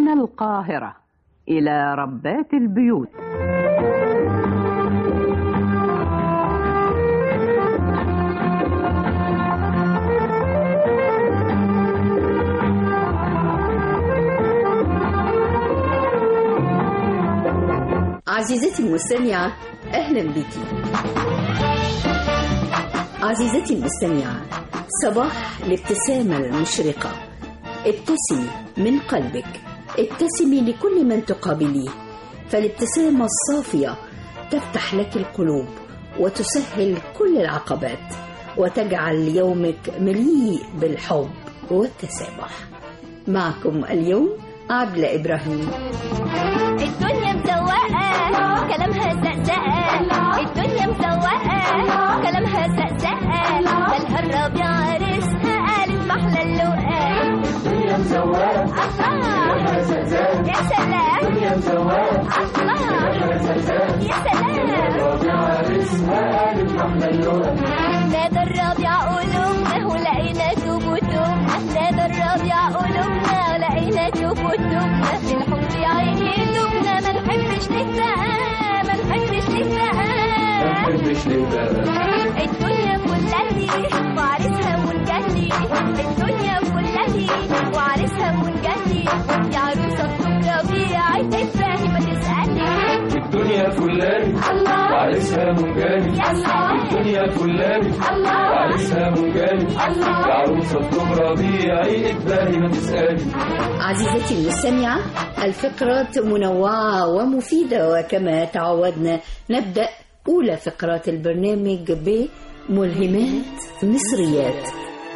من القاهرة إلى ربات البيوت. عزيزتي المستمعة، أهلا بك. عزيزتي المستمعة، صباح الابتسامة المشرقة. ابتسمي من قلبك، ابتسمي لكل من تقابليه، فالابتسامة الصافية تفتح لك القلوب وتسهل كل العقبات وتجعل يومك مليء بالحب والتسامح. معكم اليوم عبلة إبراهيم. الدنيا مزوقة كلامها زقزقة، الدنيا مزوقة كلامها زقزقة، مالها الربيع عرسها قالت محلى اللقا. الدنيا مزوقة كلامها زقزقة، يا سلام. الدنيا مزوقة كلامها زقزقة، يا سلام. الربيع عرسها قالت محلى اللقا. نادى الربيع قلوبنا ولقينا توب وتوبنا، نادى الربيع قلوبنا ولقينا توب وتوبنا، للحب يا عيني دوبنا، ما نحبش نتبقى، ما نحبش نتبقى، ما نحبش نتبقى. الدنيا فلتي وعرسها منجلي، الدنيا فلتي وعرسها منجلي، يا عروسة ربيعي تفاهي ما تسألي. الدنيا فلاني وعرسها منجلي، الدنيا فلاني وعرسها منجلي، يا عروسة ربيعي تفاهي ما تسألي. عزيزتي المستمعة، الفقرات منوعة ومفيدة، وكما تعودنا نبدأ أولى فقرات البرنامج بملهمات مصريات.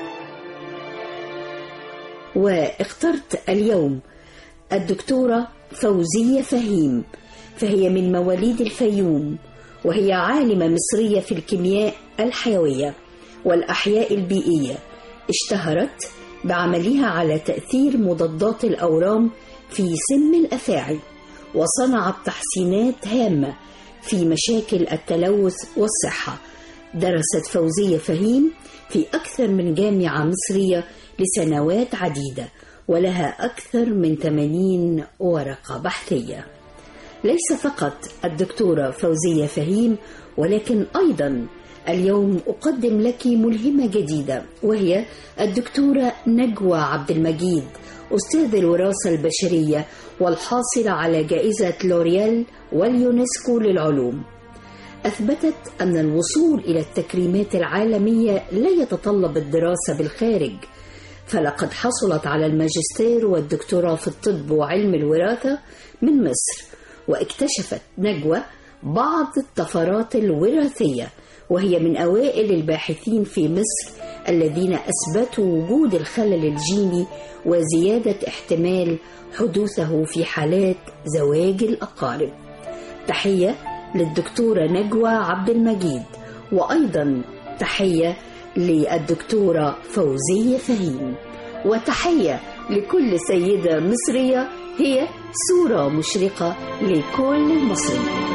واخترت اليوم الدكتورة فوزية فهيم، فهي من مواليد الفيوم، وهي عالمة مصرية في الكيمياء الحيوية والأحياء البيئية. اشتهرت بعملها على تأثير مضادات الأورام في سم الأفاعي، وصنعت تحسينات هامة في مشاكل التلوث والصحة. درست فوزية فهيم في أكثر من جامعة مصرية لسنوات عديدة، ولها أكثر من 80 ورقة بحثية. ليس فقط الدكتورة فوزية فهيم، ولكن أيضا اليوم أقدم لك ملهمة جديدة، وهي الدكتورة نجوى عبد المجيد، أستاذ الوراثة البشرية والحاصلة على جائزة لوريال واليونسكو للعلوم. أثبتت أن الوصول إلى التكريمات العالمية لا يتطلب الدراسة بالخارج، فلقد حصلت على الماجستير والدكتوراه في الطب وعلم الوراثة من مصر. واكتشفت نجوى بعض الطفرات الوراثية، وهي من أوائل الباحثين في مصر الذين أثبتوا وجود الخلل الجيني وزيادة احتمال حدوثه في حالات زواج الأقارب. تحية للدكتورة نجوى عبد المجيد، وأيضا تحية للدكتورة فوزية فهيم، وتحية لكل سيدة مصرية هي صورة مشرقة لكل مصري.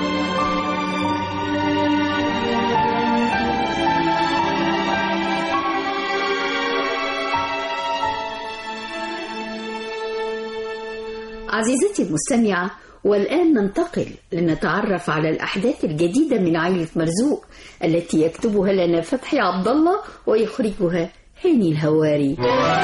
عزيزتي المستمعة، والآن ننتقل لنتعرف على الأحداث الجديدة من عائلة مرزوق التي يكتبها لنا فتحي عبد الله ويخرجها هاني الهواري.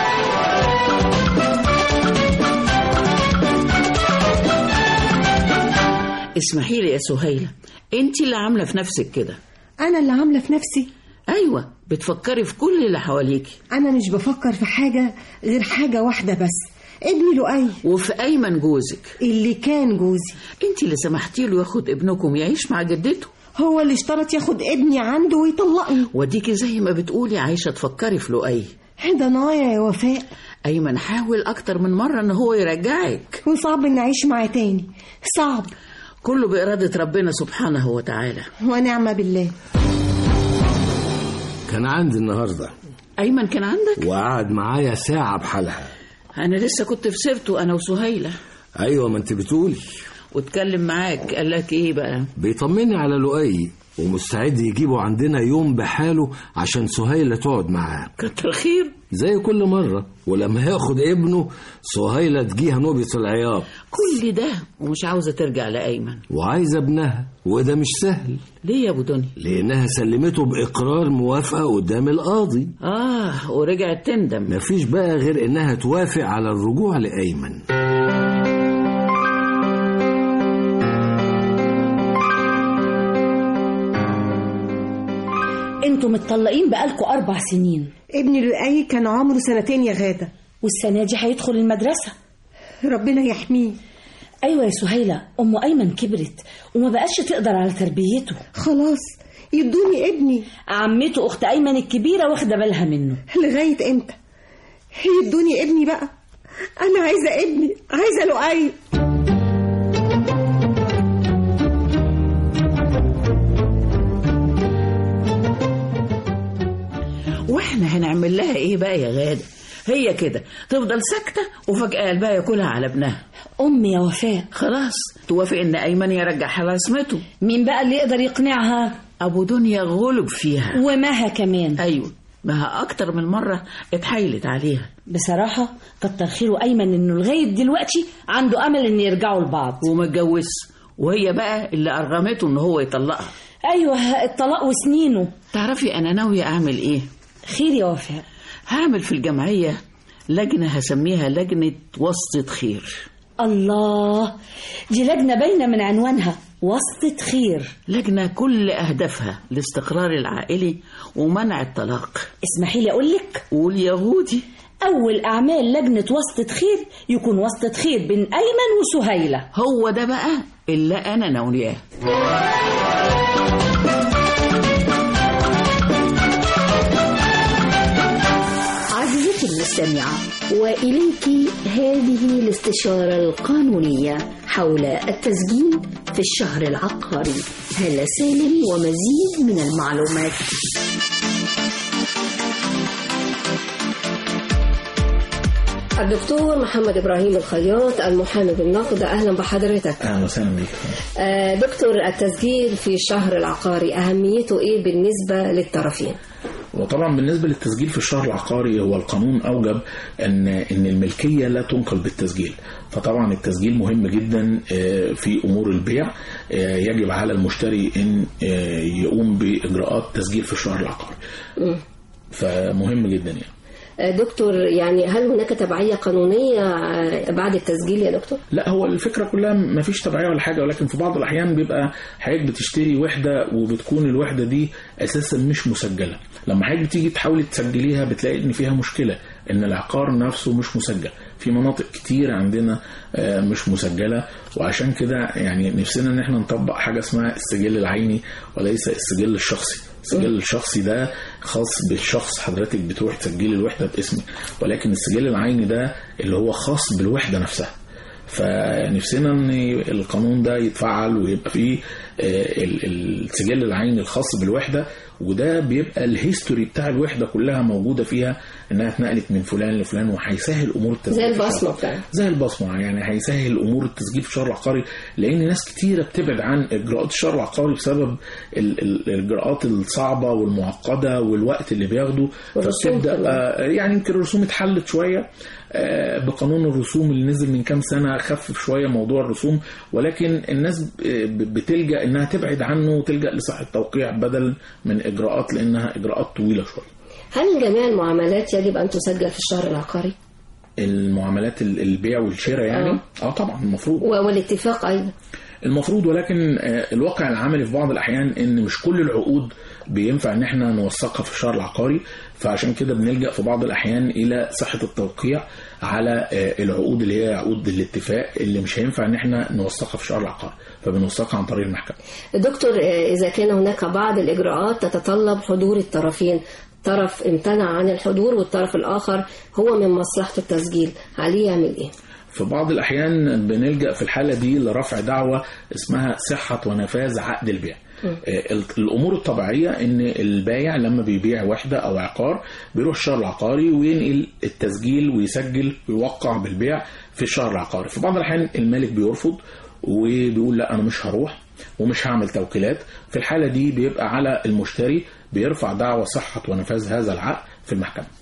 اسمحي لي يا سهيلة، انت اللي عاملة في نفسك كده. أنا اللي عاملة في نفسي؟ أيوة، بتفكري في كل اللي حواليكي. أنا مش بفكر في حاجة غير حاجة واحدة بس، ابني لؤي. وفي أيمن جوزك اللي كان جوزي. انت اللي سمحتي له ياخد ابنكم يعيش مع جدته. هو اللي اشترط ياخد ابني عنده ويطلقني. وديكي زي ما بتقولي عايشة تفكري في لؤي. ده نايا يا وفاء. أيمن حاول أكتر من مرة إن هو يرجعك، وصعب إن أعيش معاه تاني، صعب. كله بإرادة ربنا سبحانه وتعالى. ونعم بالله. كان عندي النهاردة. أيمن كان عندك؟ وقعد معايا ساعة بحالها. أنا لسه كنت في سيرته أنا وسهيلة. أيوة، ما أنت بتقولي. واتكلم معاك، قال لك إيه بقى؟ بيطمني على لؤي ومستعد يجيبه عندنا يوم بحاله عشان سهيلة تقعد معاه. كتر خير. زي كل مرة، ولما ياخد ابنه سهيلة تجيها نوبة العياط. كل ده ومش عاوزة ترجع لأيمن، وعايزة ابنها، وده مش سهل. ليه يا أبو دنيا؟ لأنها سلمته بإقرار موافقة قدام القاضي. ورجعت تندم. مفيش بقى غير إنها توافق على الرجوع لأيمن. انتوا متطلقين بقالكوا 4 سنين. ابني لؤي كان عمره 2 يا غادة، والسنة دي هيدخل المدرسة. ربنا يحميه. ايوه يا سهيلة، ام ايمن كبرت وما بقاش تقدر على تربيته. خلاص يدوني ابني. عمته اخت ايمن الكبيرة واخدة بالها منه. لغاية امتى؟ يدوني ابني بقى، انا عايزة ابني، عايزة لؤي. واحنا هنعمل لها ايه بقى يا غادة؟ هي كده تفضل ساكتة وفجأة قلبها ياكلها على ابنها. امي يا وفاء خلاص توافق ان ايمن يرجعها لعصمته. مين بقى اللي يقدر يقنعها؟ ابو دنيا غلب فيها، ومها كمان. ايوه مها اكتر من مرة اتحايلت عليها. بصراحة كتر خيره ايمن انه لغاية دلوقتي عنده امل ان يرجعوا لبعض ومتجوز، وهي بقى اللي ارغمته ان هو يطلقها. ايوه الطلاق وسنينه. تعرفي انا ناوية اعمل ايه؟ خير يا وفاء. هعمل في الجمعية لجنة هسميها لجنة وسطة خير. الله، دي لجنة باينة من عنوانها، وسطة خير. لجنة كل أهدافها الاستقرار العائلي ومنع الطلاق. اسمحي لي أقول لك. قول يا هودي. أول أعمال لجنة وسطة خير يكون وسطة خير بين أيمن وسهيلة. هو ده بقى اللي أنا ناوياه. عزيزتي المستمعة، وإليك هذه الاستشارة القانونية حول التسجيل في الشهر العقاري. هالة سالم ومزيد من المعلومات. الدكتور محمد إبراهيم الخياط، المحامي بالنقد، أهلا بحضرتك. أهلا وسهلا بك. دكتور، التسجيل في الشهر العقاري أهميته إيه بالنسبة للطرفين؟ وطبعا بالنسبة للتسجيل في الشهر العقاري، هو القانون أوجب أن الملكية لا تنقل بالتسجيل، فطبعا التسجيل مهم جدا في أمور البيع. يجب على المشتري أن يقوم بإجراءات تسجيل في الشهر العقاري، فمهم جدا يعني. دكتور، يعني هل هناك تبعية قانونية بعد التسجيل يا دكتور؟ لا، هو الفكرة كلها ما فيش تبعية ولا حاجة، ولكن في بعض الأحيان بيبقى حضرتك بتشتري وحدة وبتكون الوحدة دي أساسا مش مسجلة. لما حضرتك بتيجي تحاولي تسجليها بتلاقي إن فيها مشكلة، إن العقار نفسه مش مسجل. في مناطق كتير عندنا مش مسجلة، وعشان كده يعني نفسنا إن احنا نطبق حاجة اسمها السجل العيني وليس السجل الشخصي. السجل الشخصي ده خاص بالشخص، حضرتك بتروح تسجلي الوحدة باسمك، ولكن السجل العيني ده اللي هو خاص بالوحدة نفسها. فنفسنا ان القانون ده يتفعل ويبقى فيه السجل العيني الخاص بالوحدة، وده بيبقى الهيستوري بتاع الوحدة كلها موجودة فيها، انها اتنقلت من فلان لفلان، وهيسهل امور التسجيل زي البصمة زي البصمة. يعني هيسهل امور التسجيل في الشهر العقاري، لان ناس كتيرة بتبعد عن اجراءات الشهر العقاري بسبب الاجراءات الصعبة والمعقدة والوقت اللي بياخده. فبتبدأ يعني يمكن الرسوم اتحلت شوية بقانون الرسوم اللي نزل من كام سنة، خفف شوية موضوع الرسوم، ولكن الناس بتلجأ انها تبعد عنه وتلجأ لصحة التوقيع بدل من اجراءات، لانها اجراءات طويلة شوية. هل جميع المعاملات يجب ان تسجل في الشهر العقاري؟ المعاملات البيع والشراء يعني طبعا المفروض، والاتفاق ايضا المفروض، ولكن الواقع العملي في بعض الأحيان إن مش كل العقود بينفع إن احنا نوثقها في الشهر العقاري، فعشان كده بنلجأ في بعض الأحيان إلى صحة التوقيع على العقود اللي هي عقود الاتفاق اللي مش هينفع إن احنا نوثقها في الشهر العقاري، فبنوثقها عن طريق المحكمة. دكتور، إذا كان هناك بعض الإجراءات تتطلب حضور الطرفين، طرف امتنع عن الحضور والطرف الآخر هو من مصلحة التسجيل، عليه يعمل إيه؟ في بعض الأحيان بنلجأ في الحالة دي لرفع دعوة اسمها صحة ونفاذ عقد البيع. الأمور الطبيعية إن البايع لما بيبيع وحدة أو عقار بيروح الشهر العقاري وينقل التسجيل ويسجل ويوقع بالبيع في الشهر العقاري. في بعض الأحيان المالك بيرفض وبيقول لا أنا مش هروح ومش هعمل توكيلات. في الحالة دي بيبقى على المشتري بيرفع دعوة صحة ونفاذ هذا العقد في المحكمة.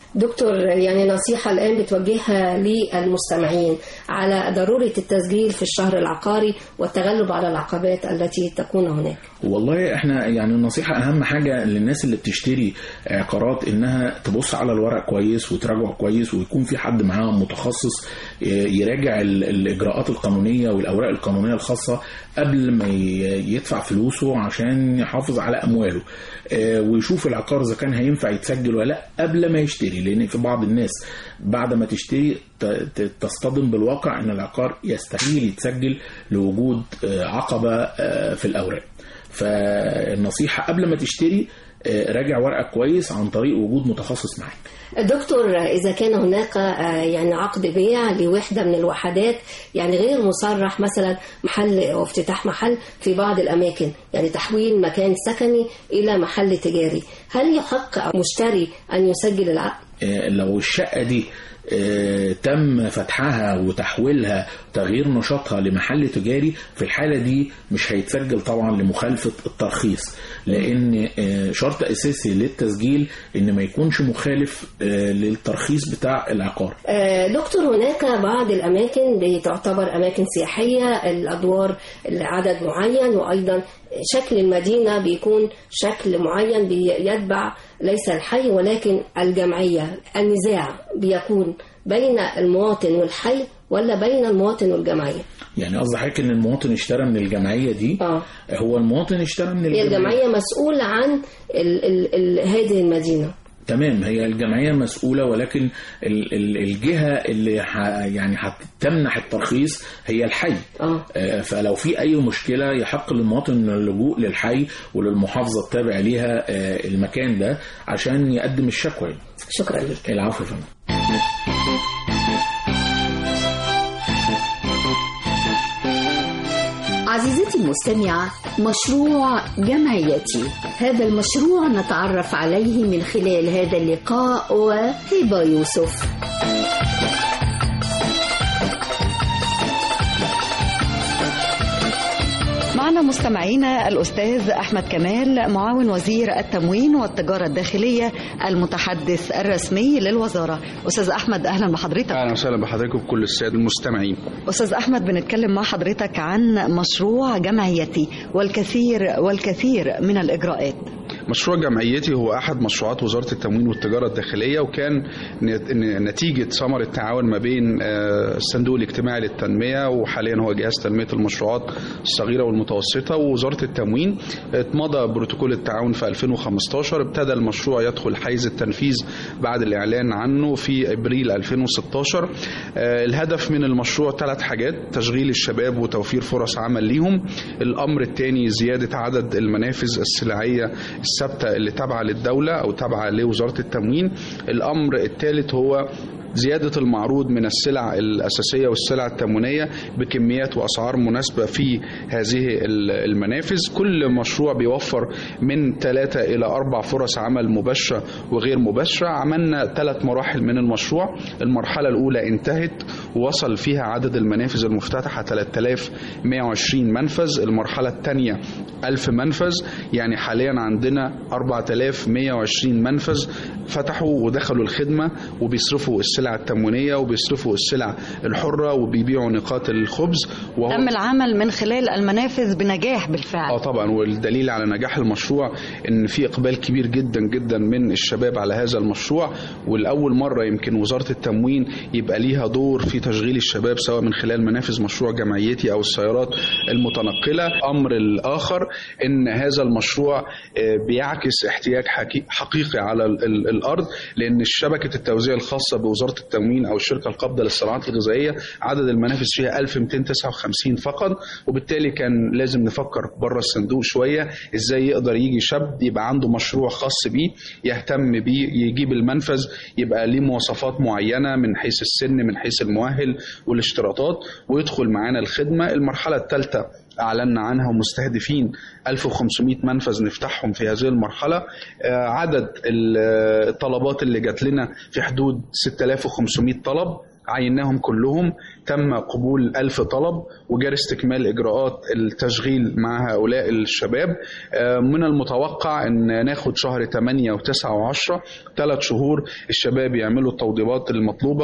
دكتور، يعني نصيحة الآن بتوجهها للمستمعين على ضرورة التسجيل في الشهر العقاري والتغلب على العقبات التي تكون هناك. والله احنا يعني النصيحة أهم حاجة للناس اللي بتشتري عقارات إنها تبص على الورق كويس وتراجعه كويس، ويكون في حد معاهم متخصص يراجع الإجراءات القانونية والأوراق القانونية الخاصة قبل ما يدفع فلوسه عشان يحافظ على أمواله، ويشوف العقار إذا كان هينفع يتسجل ولا لا قبل ما يشتري. لأن في بعض الناس بعد ما تشتري تصطدم بالواقع إن العقار يستحيل يتسجل لوجود عقبة في الأوراق. فالنصيحة قبل ما تشتري راجع ورقك كويس عن طريق وجود متخصص معاك. دكتور، إذا كان هناك يعني عقد بيع لوحدة من الوحدات يعني غير مصرح، مثلا محل أو افتتاح محل في بعض الأماكن، يعني تحويل مكان سكني إلى محل تجاري، هل يحق مشتري أن يسجل العقد؟ لو الشقة دي تم فتحها وتحويلها وتغيير نشاطها لمحل تجاري، في الحالة دي مش هيتسجل طبعا لمخالفة الترخيص، لأن شرط أساسي للتسجيل إن ما يكونش مخالف للترخيص بتاع العقار. دكتور، هناك بعض الأماكن بتعتبر أماكن سياحية، الأدوار عدد معين، وأيضا شكل المدينة بيكون شكل معين بيتبع ليس الحي ولكن الجمعية. النزاع بيكون بين المواطن والحي ولا بين المواطن والجمعية؟ يعني قصدي حضرتك ان المواطن اشترى من الجمعية دي؟ هو المواطن اشترى من الجمعية. الجمعية مسؤولة عن هذه المدينة. تمام، هي الجمعية مسؤولة، ولكن الجهة اللي يعني هتمنح الترخيص هي الحي. فلو في أي مشكلة يحق للمواطن اللجوء للحي وللمحافظة التابع ليها المكان ده عشان يقدم الشكوى. شكرا لك. العفو فندم. عزيزتي المستمعة، مشروع جمعيتي، هذا المشروع نتعرف عليه من خلال هذا اللقاء وهبة يوسف. معنا مستمعينا الأستاذ أحمد كمال، معاون وزير التموين والتجارة الداخلية، المتحدث الرسمي للوزارة. أستاذ أحمد، أهلا بحضرتك. أهلا وسهلا بحضرتك وكل السادة المستمعين. أستاذ أحمد، بنتكلم مع حضرتك عن مشروع جمعيتي والكثير من الإجراءات. مشروع جمعيتي هو أحد مشروعات وزارة التموين والتجارة الداخلية، وكان نتيجة ثمرة التعاون ما بين الصندوق الاجتماعي للتنمية، وحاليا هو جهاز تنمية المشروعات الصغيرة والمتوسطة، ووزارة التموين اتمضى بروتوكول التعاون في 2015. ابتدى المشروع يدخل حيز التنفيذ بعد الإعلان عنه في أبريل 2016. الهدف من المشروع 3 حاجات: تشغيل الشباب وتوفير فرص عمل ليهم. الأمر الثاني زيادة عدد المنافذ السلعية الثابتة اللي تابعة للدولة أو تابعة لوزارة التموين. الأمر الثالث هو زيادة المعروض من السلع الأساسية والسلع التموينية بكميات وأسعار مناسبة في هذه المنافذ. كل مشروع بيوفر من 3 إلى 4 فرص عمل مباشرة وغير مباشرة. عملنا 3 مراحل من المشروع. المرحلة الأولى انتهت ووصل فيها عدد المنافذ المفتتحة 3120 منفذ. المرحلة الثانية 1000 منفذ، يعني حاليا عندنا 4120 منفذ فتحوا ودخلوا الخدمة وبيصرفوا السلع التموينية وبيصرفوا السلع الحرة وبيبيعوا نقاط الخبز. تم العمل من خلال المنافذ بنجاح بالفعل. طبعا، والدليل على نجاح المشروع ان في اقبال كبير جدا جدا من الشباب على هذا المشروع. والأول مرة يمكن وزارة التموين يبقى ليها دور في تشغيل الشباب سواء من خلال منافذ مشروع جمعيتي أو السيارات المتنقلة. أمر الآخر ان هذا المشروع بيعكس احتياج حقيقي على الأرض، لأن شبكة التوزيع الخاصة بوزارة التموين أو الشركة القابضة للصناعات الغذائية عدد المنافذ فيها 1259 فقط، وبالتالي كان لازم نفكر بره الصندوق شوية ازاي يقدر يجي شاب يبقى عنده مشروع خاص بيه يهتم بيه، يجيب المنفذ يبقى ليه مواصفات معينة من حيث السن من حيث المؤهل والاشتراطات ويدخل معانا الخدمة. المرحلة الثالثة أعلنا عنها ومستهدفين 1500 منفذ نفتحهم في هذه المرحلة. عدد الطلبات اللي جات لنا في حدود 6500 طلب. عيناهم كلهم، تم قبول 1000 طلب وجرى استكمال إجراءات التشغيل مع هؤلاء الشباب. من المتوقع أن ناخد شهر 8 و9 و10 3 شهور الشباب يعملوا التوضيبات المطلوبة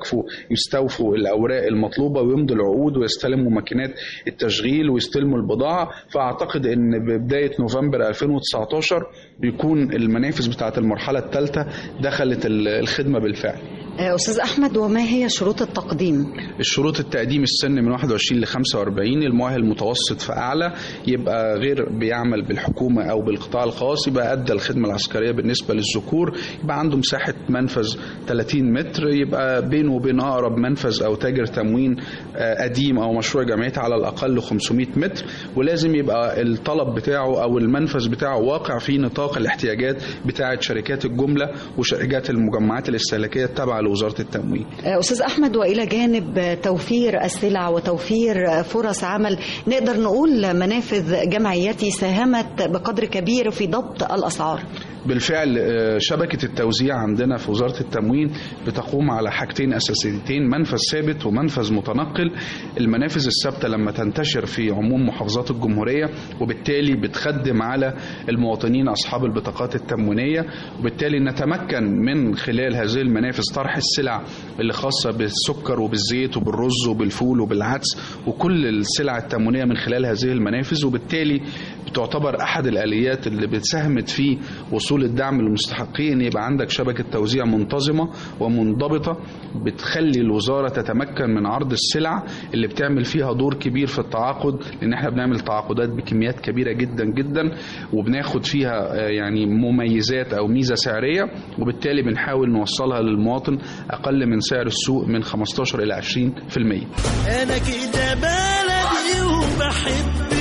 ويستوفوا الأوراق المطلوبة ويمضوا العقود ويستلموا ماكينات التشغيل ويستلموا البضاعة. فأعتقد أن ببداية نوفمبر 2019 بيكون المنافذ بتاعة المرحلة الثالثة دخلت الخدمة بالفعل. أستاذ أحمد، وما هي شروط التقديم؟ الشروط التقديم السن من 21 ل 45، المؤهل متوسط فأعلى، يبقى غير بيعمل بالحكومة أو بالقطاع الخاص، يبقى أدى الخدمة العسكرية بالنسبة للذكور، يبقى عنده مساحة منفذ 30 متر، يبقى بينه وبين أقرب منفذ أو تاجر تموين قديم أو مشروع جمعيتي على الأقل 500 متر، ولازم يبقى الطلب بتاعه أو المنفذ بتاعه واقع في نطاق الاحتياجات بتاعة شركات الجملة وشركات المجمعات الاستهلاكية التابعة لوزارة التموين. أستاذ أحمد، وإلى جانب توفير السلع وتوفير فرص عمل، نقدر نقول منافذ جمعيتي ساهمت بقدر كبير في ضبط الأسعار. بالفعل شبكة التوزيع عندنا في وزارة التموين بتقوم على حاجتين أساسيتين، منفذ ثابت ومنفذ متنقل. المنافذ الثابتة لما تنتشر في عموم محافظات الجمهورية وبالتالي بتخدم على المواطنين أصحاب البطاقات التموينية، وبالتالي نتمكن من خلال هذه المنافذ طرح السلع اللي خاصة بالسكر وبالزيت وبالرز وبالفول وبالعدس وكل السلع التموينية من خلال هذه المنافذ، وبالتالي بتعتبر أحد الآليات اللي بتساهمت في وصول الدعم للمستحقين. يبقى عندك شبكة توزيع منتظمة ومنضبطة بتخلي الوزارة تتمكن من عرض السلع اللي بتعمل فيها دور كبير في التعاقد، لأن احنا بنعمل تعاقدات بكميات كبيرة جدا جدا وبناخد فيها يعني مميزات أو ميزة سعرية، وبالتالي بنحاول نوصلها للمواطن أقل من سعر السوق من 15 إلى 20%. أنا كده بلدي وبحب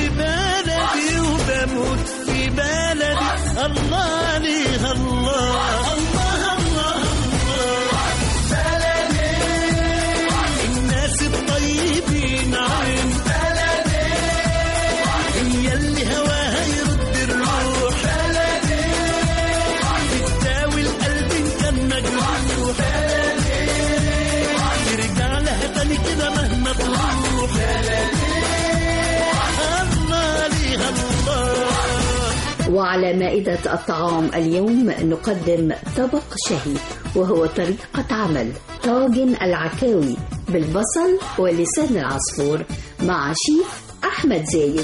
بلدي وبموت في بلدي، الله عليها الله الله الله الله. بلدي الناس الطيبين عين بلدي، هي اللي هواها يرد الروح بلدي، بتداوي القلب إن كان مجروح بلدي، يرجع لها تاني كده مهما تروح بلدي، الله عليها الله. وعلى مائدة الطعام اليوم نقدم طبق شهي، وهو طريقة عمل طاجن العكاوي بالبصل ولسان العصفور مع شيف أحمد زايد.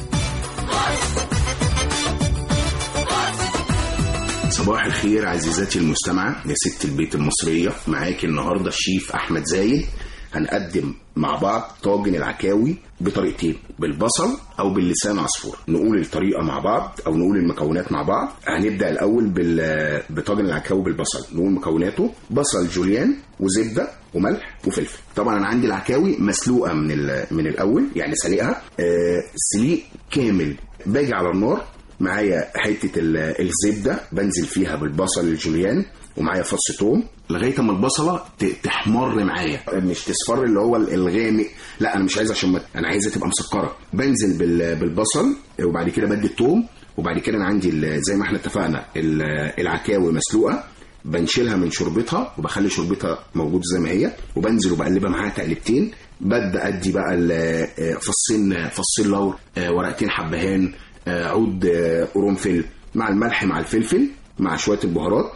صباح الخير عزيزاتي المستمعة يا ست البيت المصرية، معاك النهاردة الشيف أحمد زايد. هنقدم مع بعض طاجن العكاوي بطريقتين، بالبصل او باللسان عصفور. نقول الطريقه مع بعض او نقول المكونات مع بعض. هنبدا الاول بطاجن العكاوي بالبصل. نقول مكوناته: بصل جوليان وزبده وملح وفلفل. طبعا انا عندي العكاوي مسلوقه من الاول، يعني سليقها سليق كامل. باجي على النار، معايا حته الزبده بنزل فيها بالبصل الجوليان ومعايا فص توم لغايه ما البصله تحمر معايا، مش تصفر اللي هو الغامق، لا انا مش عايز، عشان انا عايزها تبقى مسكره. بنزل بالبصل وبعد كده بدي التوم، وبعد كده انا عندي زي ما احنا اتفقنا العكاوي مسلوقه، بنشيلها من شوربتها وبخلي شوربتها موجود زي ما هي، وبنزل وبقلبها معاها تقلبتين. ببدا ادي بقى فصين لور، ورقتين حبهان، عود قرنفل مع الملح مع الفلفل مع شويه البهارات،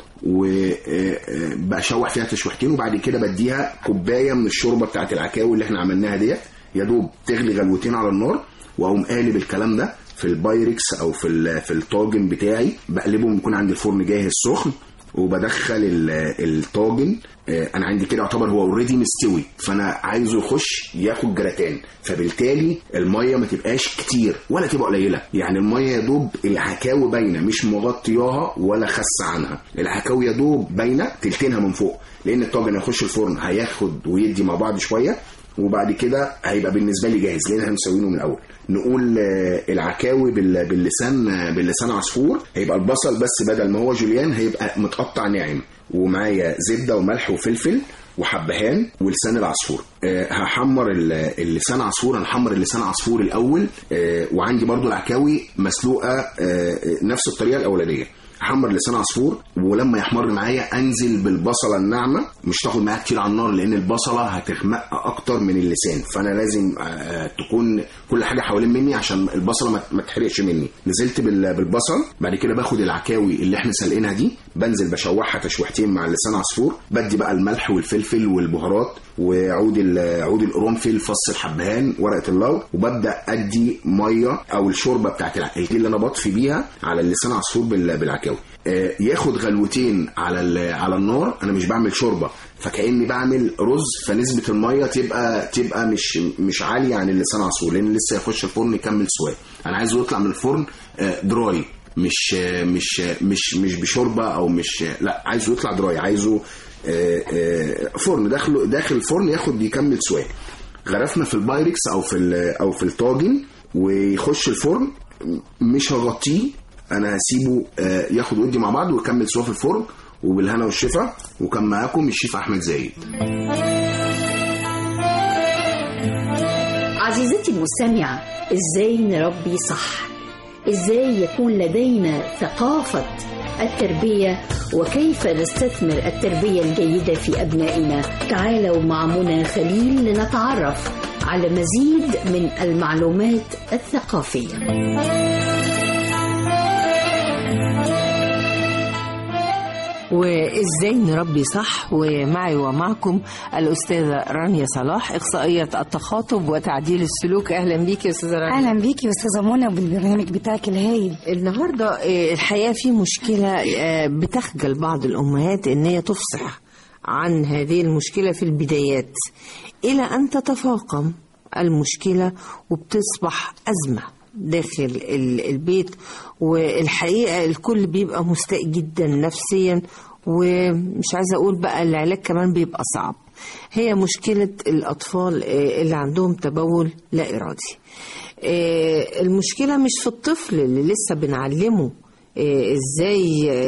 وبشوح فيها تشويحتين. وبعد كده بديها كوبايه من الشوربه بتاعت العكاوي اللي احنا عملناها ديت، يا دوب تغلي غلوتين على النار، واقوم قالب الكلام ده في البايركس او في الطاجن بتاعي. بقلبه بيكون عندي الفرن جاهز سخن، وبدخل الطاجن. انا عندي كده يعتبر هو اوريدي مستوي، فانا عايزه يخش ياخد جراتان، فبالتالي الميه ما تبقاش كتير ولا تبقى قليله، يعني الميه يا دوب العكاوي باينه، مش مغطياها ولا خس عنها. العكاوي يا دوب باينه تلتينها من فوق، لان الطاجن هيخش الفرن هياخد ويدي مع بعض شويه، وبعد كده هيبقى بالنسبه لي جاهز لان احنا مسوينه من الاول. نقول العكاوي باللسان عصفور، هيبقى البصل بس بدل ما هو جوليان هيبقى متقطع ناعم، ومعايا زبده وملح وفلفل وحبهان ولسان العصفور. هحمر اللسان عصفور، هنحمر اللسان عصفور الاول. وعندي برضو العكاوي مسلوقه نفس الطريقه الاولانيه. احمر لسان عصفور، ولما يحمر معايا انزل بالبصله الناعمه، مش تاخد معايا كتير على النار لان البصله هتغمق اكتر من اللسان، فانا لازم تكون كل حاجه حوالين مني عشان البصله ما تحرقش مني. نزلت بالبصل، بعد كده باخد العكاوي اللي احنا سالقينها دي، بنزل بشوحها تشويحتين مع اللسان عصفور، بدي بقى الملح والفلفل والبهارات وعود القرنفل، فص الحبهان، ورقه اللورا، وببدا ادي ميه او الشوربه بتاعت العكاوي اللي انا بطفي بيها على اللسان عصفور بالعكاوي. ياخد غلوتين على النار. انا مش بعمل شوربه، فكاني بعمل رز، فنسبه الميه تبقى مش عاليه عن اللسان عصفور، لان لسه يخش الفرن يكمل سواه. انا عايزه يطلع من الفرن دراي، مش بشوربه او مش، لا، عايزه يطلع دراي، عايزه فرن داخل الفرن يكمل سواه. غرفنا في البايركس او في الطاجن ويخش الفرن، مش هغطيه، انا هسيبه ياخد ودي مع بعض ويكمل سوا في الفرن. وبالهنا والشفا، وكان معاكم الشيف احمد زايد. عزيزتي المستمعة، ازاي نربي صح؟ ازاي يكون لدينا ثقافة التربية؟ وكيف نستثمر التربية الجيدة في أبنائنا؟ تعالوا مع منى خليل لنتعرف على مزيد من المعلومات الثقافية. وإزاي نربي صح، ومعي ومعكم الأستاذة رانيا صلاح، إخصائية التخاطب وتعديل السلوك. أهلا بيك يا أستاذة رانيا. أهلا بيك يا أستاذة منى بالبرنامج بتاعك الهايل. النهاردة الحقيقة في مشكلة بتخجل بعض الأمهات إن هي تفصح عن هذه المشكلة في البدايات، إلى أن تتفاقم المشكلة وبتصبح أزمة داخل البيت. والحقيقة الكل بيبقى مستاء جدا نفسيا، ومش عايزة أقول بقى العلاج كمان بيبقى صعب. هي مشكلة الأطفال اللي عندهم تبول لا إرادي. المشكلة مش في الطفل اللي لسه بنعلمه ازاي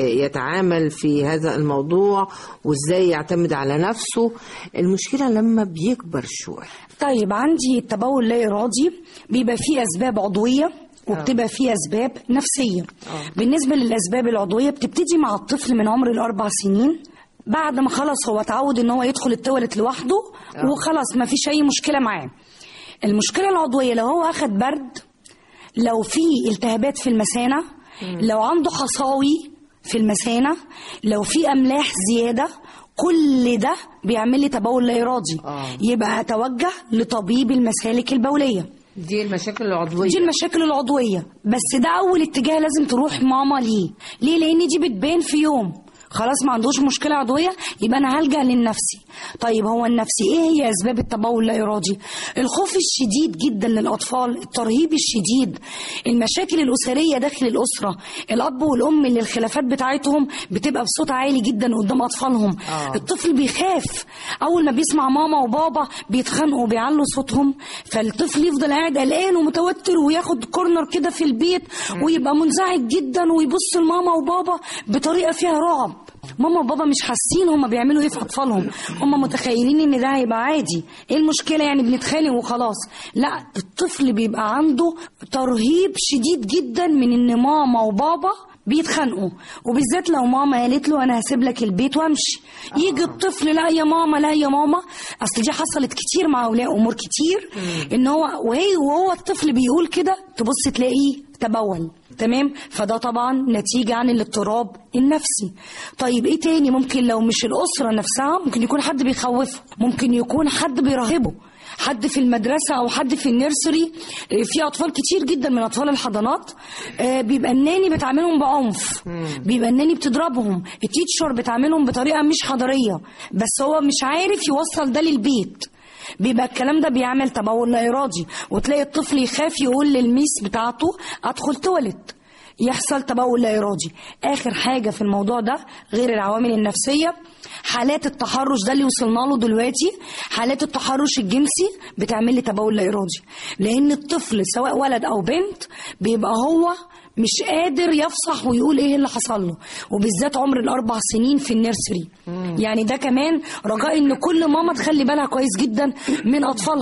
يتعامل في هذا الموضوع وازاي يعتمد على نفسه، المشكلة لما بيكبر شوية. طيب، عندي التبول لا إرادي بيبقى فيه أسباب عضوية وبتبقى فيه أسباب نفسية. بالنسبة للأسباب العضوية بتبتدي مع الطفل من عمر 4 سنين، بعد ما خلاص هو اتعود ان هو يدخل التواليت لوحده وخلاص ما فيش أي مشكلة معاه. المشكلة العضوية لو هو أخد برد، لو في التهابات في المثانة، لو عنده حصاوي في المثانة، لو في أملاح زيادة، كل ده بيعمل لي تبول لا إرادي. يبقى أتوجه لطبيب المسالك البولية. دي المشاكل العضوية. دي المشاكل العضوية، بس ده أول اتجاه لازم تروح ماما ليه؟ لأن دي بتبان في يوم. خلاص ما عندوش مشكلة عضوية، يبقى أنا هلجأ للنفسي. طيب هو النفسي إيه هي أسباب التبول لا إرادي؟ الخوف الشديد جدا للأطفال، الترهيب الشديد، المشاكل الأسرية داخل الأسرة، الأب والأم اللي الخلافات بتاعتهم بتبقى بصوت عالي جدا قدام أطفالهم. الطفل بيخاف أول ما بيسمع ماما وبابا بيتخانقوا وبيعلوا صوتهم، فالطفل يفضل قاعد قلقان ومتوتر وياخد كورنر كده في البيت ويبقى منزعج جدا ويبص لماما وبابا بطريقة فيها رعب. ماما وبابا مش حاسين هما بيعملوا ايه في اطفالهم، هما متخيلين ان ده هيبقى عادي، ايه المشكله يعني بنتخانق وخلاص. لا، الطفل بيبقى عنده ترهيب شديد جدا من ان ماما وبابا بيتخانقوا، وبالذات لو ماما قالت له انا هسيب لك البيت وامشي. يجي الطفل لا يا ماما لا يا ماما. اصل دي حصلت كتير مع اولياء امور كتير، ان هو وهو الطفل بيقول كده تبص تلاقيه تبول. تمام، فده طبعا نتيجة عن الاضطراب النفسي. طيب ايه تاني ممكن؟ لو مش الأسرة نفسها ممكن يكون حد بيخوفه، ممكن يكون حد بيرهبه، حد في المدرسة أو حد في النيرسري. في أطفال كتير جدا من أطفال الحضانات بيبقى الناني بتعاملهم بعنف، بيبقى الناني بتضربهم، التيتشر بتعاملهم بطريقة مش حضارية، بس هو مش عارف يوصل ده للبيت. بيبقى الكلام ده بيعمل تبول لا إرادي، وتلاقي الطفل يخاف يقول للميس بتاعته أدخل تواليت، يحصل تبول لا إرادي. آخر حاجة في الموضوع ده غير العوامل النفسية، حالات التحرش، ده اللي وصلنا له دلوقتي. حالات التحرش الجنسي بتعمل لي تبول لا إرادي، لأن الطفل سواء ولد أو بنت بيبقى هو مش قادر يفصح ويقول ايه اللي حصل له، وبالذات عمر 4 سنين في النيرسري. يعني ده كمان رجاء ان كل ماما تخلي بالها كويس جدا من اطفالها.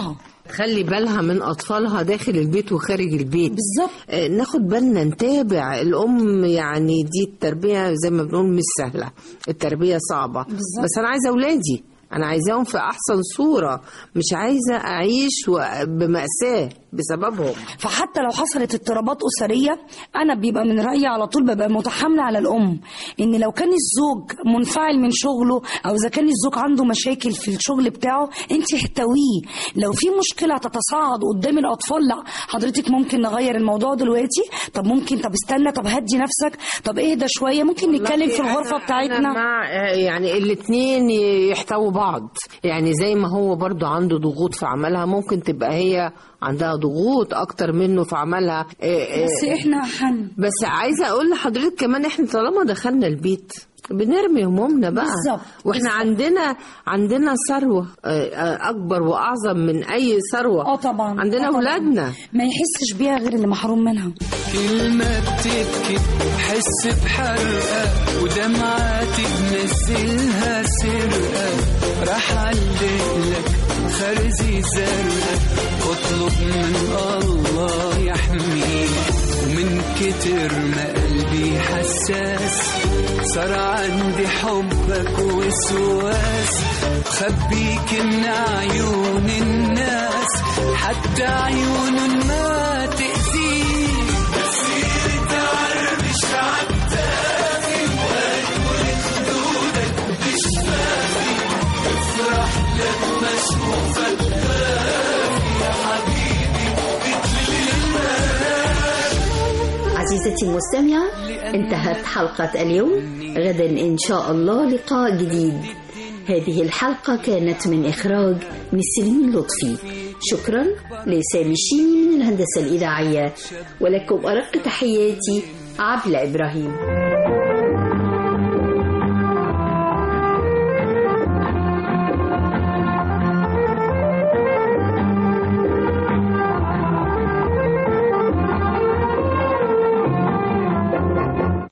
تخلي بالها من أطفالها داخل البيت وخارج البيت. بالظبط. ناخد بالنا نتابع الأم، يعني دي التربية زي ما بنقول مش سهلة، التربية صعبة. بالظبط. بس أنا عايزة أولادي، أنا عايزاهم في أحسن صورة، مش عايزة أعيش بمأساة بسببهم. فحتى لو حصلت اضطرابات أسرية أنا بيبقى من رأيي على طول ببقى متحاملة على الأم، إن لو كان الزوج منفعل من شغله أو إذا كان الزوج عنده مشاكل في الشغل بتاعه أنت احتويه. لو في مشكلة تتصاعد قدام الأطفال، لا حضرتك ممكن نغير الموضوع دلوقتي، طب ممكن، طب استنى، طب هدي نفسك، طب اهدى شوية، ممكن نتكلم في الغرفة بتاعتنا. أنا مع يعني الاتنين يحتووا بعض، يعني زي ما هو برضو عنده ضغوط في عملها ممكن تبقى هي عندها ضغوط اكتر منه في عملها. بس احنا بس عايزه اقول لحضرتك كمان، احنا طالما دخلنا البيت بنرمي همومنا بقى. بالظبط. واحنا عندنا ثروه اكبر واعظم من اي ثروه. طبعا عندنا اولادنا ما يحسش بيها غير اللي محروم منها. كلمه بتبكي حس بحرقه ودمعاتي بنزلها سرقه، راح علقلك خرزي زرقاء، اطلب من الله يحميك، ومن كتر ما قلبي حساس صار عندي حبك وسواس، خبيك من عيون الناس حتى عيون ما تأذيك، بصير تعربش عالتافي وأكبر خدودك بشفافي، افرح لما اشوفك دافي يا حبيبي مثل عزيزتي المستمعة، انتهت حلقة اليوم. غدا إن شاء الله لقاء جديد. هذه الحلقة كانت من إخراج نسرين لطفي. شكرا لسامي الشيمي من الهندسة الإذاعية، ولكم أرق تحياتي عبلة إبراهيم.